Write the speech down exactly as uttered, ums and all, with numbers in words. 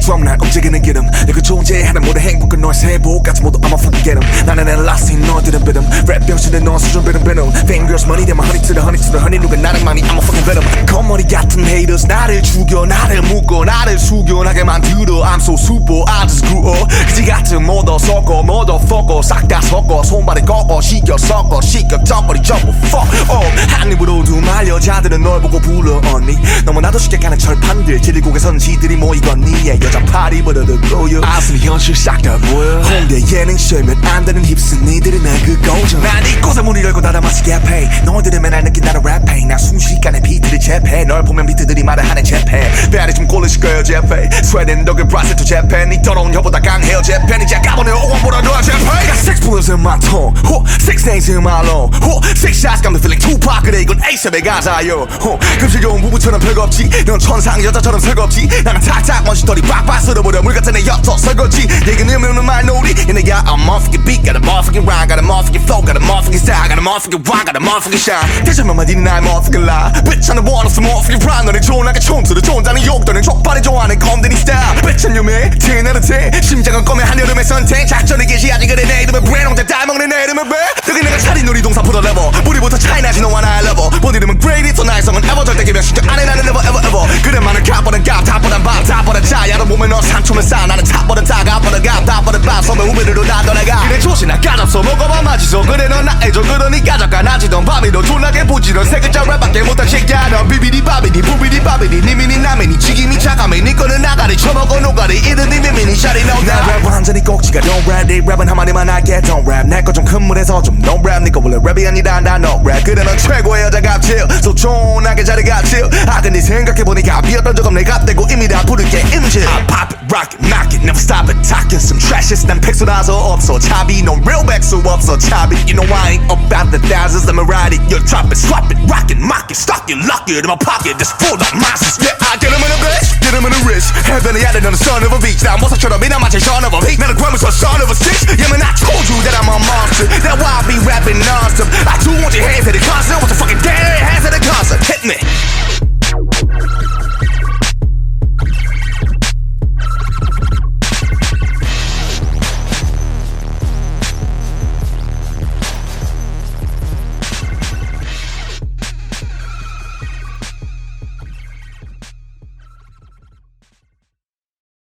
drum날 움직이는 기름 내가 존재하는 모든 행복은 너의 세복까지 모두 I'ma fucking get em 나는 엘라스틴 너들은 비름 랩 병신은 너 수준 비름 비름 Fingers money 대만 honey to the honey to the honey 누가 나를 많이 I'ma fucking get em 겉머리 같은 haters 나를 죽여 나를 묶어 나를 숙연하게 만들어 I'm so super I just grew up 그지 같은 모더 섞어 motherfucker 싹 다 섞어 손발에 꺾어 시켜 섞어 시켜 쩍거리 접어 fuck up 한 입으로 두 말 여자들은 널 보고 불러 언니 너무나도 쉽게 가는 철판들 지리고개 선지들이 모이겠니 여자 파리 버려도 꼬여 아슴이 현실 싹 다 보여 홍대 예능쇼면 안 되는 힙스 니들이 내 그 고정 난 이곳에 문을 열고 닫아 마시게 해 너희들은 맨날 느낀 나는 랩 페인 난 순식간에 비트를 재패 널 보면 비트들이 말을 하는 재패 배알이 좀 꼴리실 거예요 재패 스웨덴 독일 브라질 투 재패 니 더러운 혀보다 강해요 재패 이제 까보네 오원보다 더 재패 Got six bullets in my tongue 호 six names in my lung 호 six shots got me feeling Tupac 그래 이건 에이셉의 가사요 호 금실겨운 부부처럼 별거 없지 넌 천상 여자처럼 설거없지 나는 탁탁 먼지털이 빡빡 쓸어버려 물 같은 애 옅어 설거지 얘기는 없는 말놀이 얘네가 I'm motherfucking beat got a motherfucking rhyme got a motherfucking flow got a motherfucking style got a motherfucking wine got a motherfucking shine 대체몇 마디는 나의 motherfucking lie bitch I'm the one of some motherfucking prime 너네 존나게 촌스러 존자는 욕 너네 족발이 좋아하는 검den이 스타일 bitch I'm your man 티나르테 심장은 꺼면 한여름의 선택 작전을 개시하지 그래 내 이름은 브랜 혼자 다 먹는 내 이름은 왜 여기 내가 차린 놀이동산 포더 레버 우리부터 차이나지 너와 나의 레버 본 이름은 great 또 나의 성은 ever 절대 기명시켜 안에 나는 never ever ever 그래 많은 값보단 값 탑보단 밥 탑보단 차 야로 보면 너 삼초면 싸 나는 탑보단 타 값보단 값 탑보단 밥 서면 우베르로 다 떠나가 그래 조시나 까잡서 먹어봐 마지소 그래 넌 나의 저 그러니 까잡가 나지던 밤이도 존나게 부지런 세 글자 랩밖에 못한 새끼야 넌 비비디 바비디 부비디 바비디 니미니 나미니 지김이 차가미 니 거는 나가리 처먹어 노가리 이르니 미미니 샤리 no 나 랩은 완전히 꼭지가 don't rap 네 랩은 한마디만 할게 don't rap 내 거 좀 큰 물에서 좀 no rap 니꺼 원래 랩이 아니다 나 no rap 그래 넌 최고의 여자 갑질 소촌하게 자리 갑질 아 근데 생각해보니까 비었던 적 없네 갑대고 이미 다 부를게 임질 I pop it rock it knock it never stop it talking some trash shit 난 백수라서 없어 차비 넌 real 백수 없어 차비 you know I ain't about the thousands let me ride it you drop it swap it rock it mock it stock it lock it in my pocket just full of monsters yeah I get them in a bitch get them in a wrist heaven yeah 너는 son of a beach 난 모사처럼 이나 마치 son of a beat 나는 grandma's son of a stitch yeah man I told you that I'm a monster that's why I be rapping non-stop I do want your hands at the concert what the fucking damn hands at the concert hit me